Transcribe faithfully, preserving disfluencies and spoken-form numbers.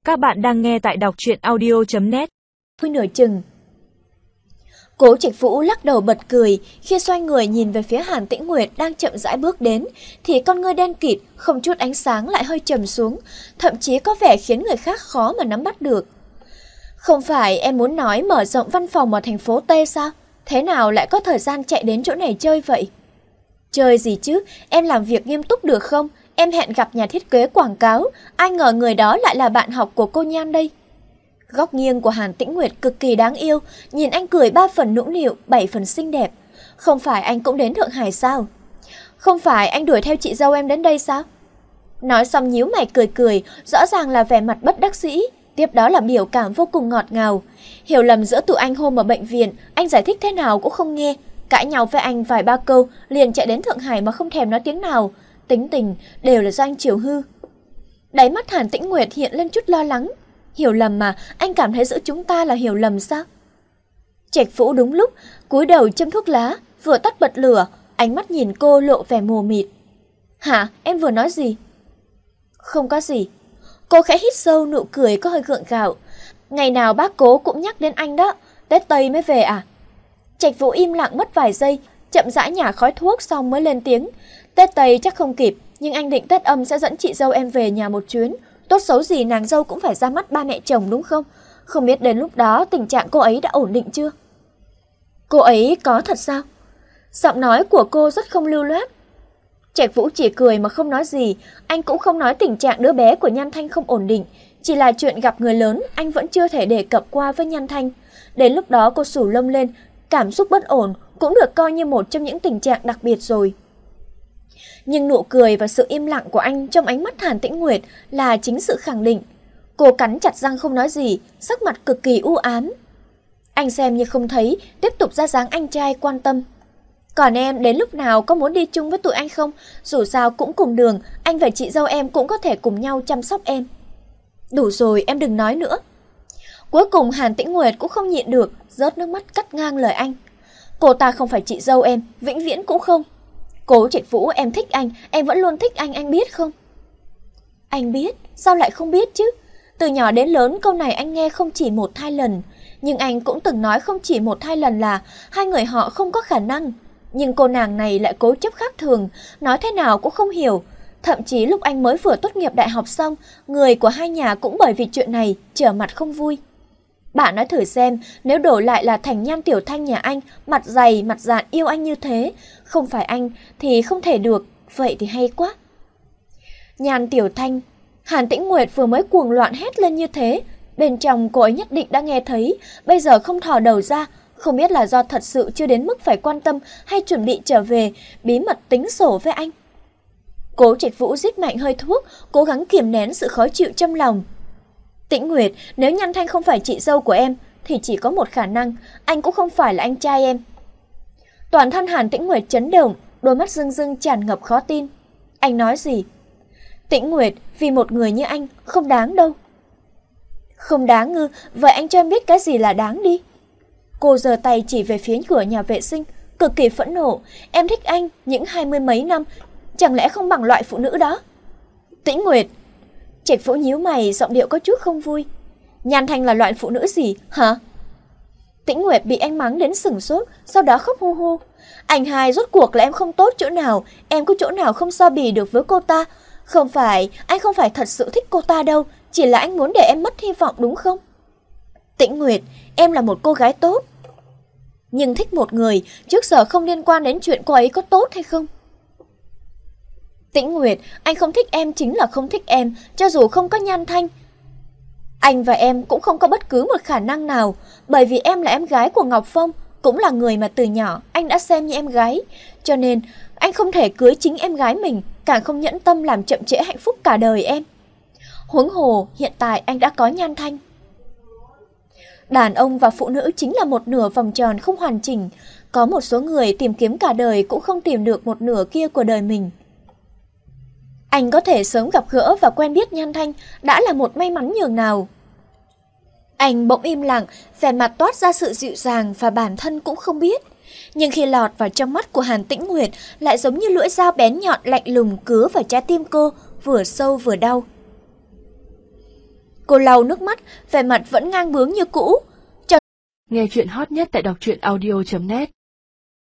Các bạn đang nghe tại đọc truyện audio chấm net. Huy nửa chừng. Cố Trạch Vũ lắc đầu bật cười, khi xoay người nhìn về phía Hàn Tĩnh Nguyệt đang chậm rãi bước đến, thì con ngươi đen kịt, không chút ánh sáng lại hơi trầm xuống, thậm chí có vẻ khiến người khác khó mà nắm bắt được. Không phải em muốn nói mở rộng văn phòng ở thành phố T sao? Thế nào lại có thời gian chạy đến chỗ này chơi vậy? Chơi gì chứ, em làm việc nghiêm túc được không? Em hẹn gặp nhà thiết kế quảng cáo, ai ngờ người đó lại là bạn học của cô Nhan đây. Góc nghiêng của Hàn Tĩnh Nguyệt cực kỳ đáng yêu, nhìn anh cười ba phần nũng nịu, bảy phần xinh đẹp. Không phải anh cũng đến Thượng Hải sao? Không phải anh đuổi theo chị dâu em đến đây sao? Nói xong nhíu mày cười cười, rõ ràng là vẻ mặt bất đắc dĩ, tiếp đó là biểu cảm vô cùng ngọt ngào. Hiểu lầm giữa tụi anh hôm ở bệnh viện, anh giải thích thế nào cũng không nghe, cãi nhau với anh vài ba câu, liền chạy đến Thượng Hải mà không thèm nói tiếng nào. Tính tình đều là do anh chiều hư. Đáy mắt Hàn Tĩnh Nguyệt hiện lên chút lo lắng. Hiểu lầm mà, anh cảm thấy giữa chúng ta là hiểu lầm sao? Trạch Vũ đúng lúc cúi đầu châm thuốc lá, vừa tắt bật lửa, ánh mắt nhìn cô lộ vẻ mù mịt. Hả, em vừa nói gì? Không có gì. Cô khẽ hít sâu, nụ cười có hơi gượng gạo. Ngày nào bác Cố cũng nhắc đến anh đó, Tết Tây mới về à? Trạch Vũ im lặng mất vài giây, chậm rãi nhả khói thuốc xong mới lên tiếng. Tết Tây chắc không kịp, nhưng anh định Tết Âm sẽ dẫn chị dâu em về nhà một chuyến. Tốt xấu gì nàng dâu cũng phải ra mắt ba mẹ chồng đúng không? Không biết đến lúc đó tình trạng cô ấy đã ổn định chưa? Cô ấy có thật sao? Giọng nói của cô rất không lưu loát. Trạch Vũ chỉ cười mà không nói gì, anh cũng không nói tình trạng đứa bé của Nhan Thanh không ổn định, chỉ là chuyện gặp người lớn anh vẫn chưa thể đề cập qua với Nhan Thanh. Đến lúc đó cô sủ lông lên, cảm xúc bất ổn cũng được coi như một trong những tình trạng đặc biệt rồi. Nhưng nụ cười và sự im lặng của anh trong ánh mắt Hàn Tĩnh Nguyệt là chính sự khẳng định. Cô cắn chặt răng không nói gì, sắc mặt cực kỳ u ám. Anh xem như không thấy, tiếp tục ra dáng anh trai quan tâm. Còn em đến lúc nào có muốn đi chung với tụi anh không? Dù sao cũng cùng đường, anh và chị dâu em cũng có thể cùng nhau chăm sóc em. Đủ rồi, em đừng nói nữa. Cuối cùng Hàn Tĩnh Nguyệt cũng không nhịn được, rớt nước mắt cắt ngang lời anh. Cô ta không phải chị dâu em, vĩnh viễn cũng không. Cố Trạch Vũ, em thích anh, em vẫn luôn thích anh, anh biết không? Anh biết, sao lại không biết chứ? Từ nhỏ đến lớn câu này anh nghe không chỉ một hai lần, nhưng anh cũng từng nói không chỉ một hai lần là hai người họ không có khả năng. Nhưng cô nàng này lại cố chấp khác thường, nói thế nào cũng không hiểu. Thậm chí lúc anh mới vừa tốt nghiệp đại học xong, người của hai nhà cũng bởi vì chuyện này trở mặt không vui. Bạn nói thử xem, nếu đổi lại là Thành Nhan Tiểu Thanh nhà anh, mặt dày, mặt dạn yêu anh như thế, không phải anh thì không thể được, vậy thì hay quá. Nhan Tiểu Thanh, Hàn Tĩnh Nguyệt vừa mới cuồng loạn hét lên như thế, bên trong cô ấy nhất định đã nghe thấy, bây giờ không thò đầu ra, không biết là do thật sự chưa đến mức phải quan tâm hay chuẩn bị trở về, bí mật tính sổ với anh. Cố Trạch Vũ rít mạnh hơi thuốc, cố gắng kiềm nén sự khó chịu trong lòng. Tĩnh Nguyệt, nếu Nhan Thanh không phải chị dâu của em, thì chỉ có một khả năng, anh cũng không phải là anh trai em. Toàn thân Hàn Tĩnh Nguyệt chấn động, đôi mắt rưng rưng tràn ngập khó tin. Anh nói gì? Tĩnh Nguyệt, vì một người như anh, không đáng đâu. Không đáng ư, vậy anh cho em biết cái gì là đáng đi. Cô giơ tay chỉ về phía cửa nhà vệ sinh, cực kỳ phẫn nộ. Em thích anh những hai mươi mấy năm, chẳng lẽ không bằng loại phụ nữ đó? Tĩnh Nguyệt. Trạch Vũ nhíu mày, giọng điệu có chút không vui. Nhan Thanh là loại phụ nữ gì, hả? Tĩnh Nguyệt bị anh mắng đến sửng sốt, sau đó khóc hu hu. Anh hai, rốt cuộc là em không tốt chỗ nào, em có chỗ nào không so bì được với cô ta? Không phải, anh không phải thật sự thích cô ta đâu, chỉ là anh muốn để em mất hy vọng đúng không? Tĩnh Nguyệt, em là một cô gái tốt. Nhưng thích một người, trước giờ không liên quan đến chuyện cô ấy có tốt hay không. Tĩnh Nguyệt, anh không thích em chính là không thích em, cho dù không có Nhan Thanh. Anh và em cũng không có bất cứ một khả năng nào, bởi vì em là em gái của Ngọc Phong, cũng là người mà từ nhỏ anh đã xem như em gái. Cho nên, anh không thể cưới chính em gái mình, càng không nhẫn tâm làm chậm trễ hạnh phúc cả đời em. Huống hồ, hiện tại anh đã có Nhan Thanh. Đàn ông và phụ nữ chính là một nửa vòng tròn không hoàn chỉnh. Có một số người tìm kiếm cả đời cũng không tìm được một nửa kia của đời mình. Anh có thể sớm gặp gỡ và quen biết Nhan Thanh đã là một may mắn nhường nào. Anh bỗng im lặng, vẻ mặt toát ra sự dịu dàng và bản thân cũng không biết. Nhưng khi lọt vào trong mắt của Hàn Tĩnh Nguyệt lại giống như lưỡi dao bén nhọn lạnh lùng cứa vào trái tim cô, vừa sâu vừa đau. Cô lau nước mắt, vẻ mặt vẫn ngang bướng như cũ. Nghe chuyện hot nhất tại đọc truyện audio chấm net.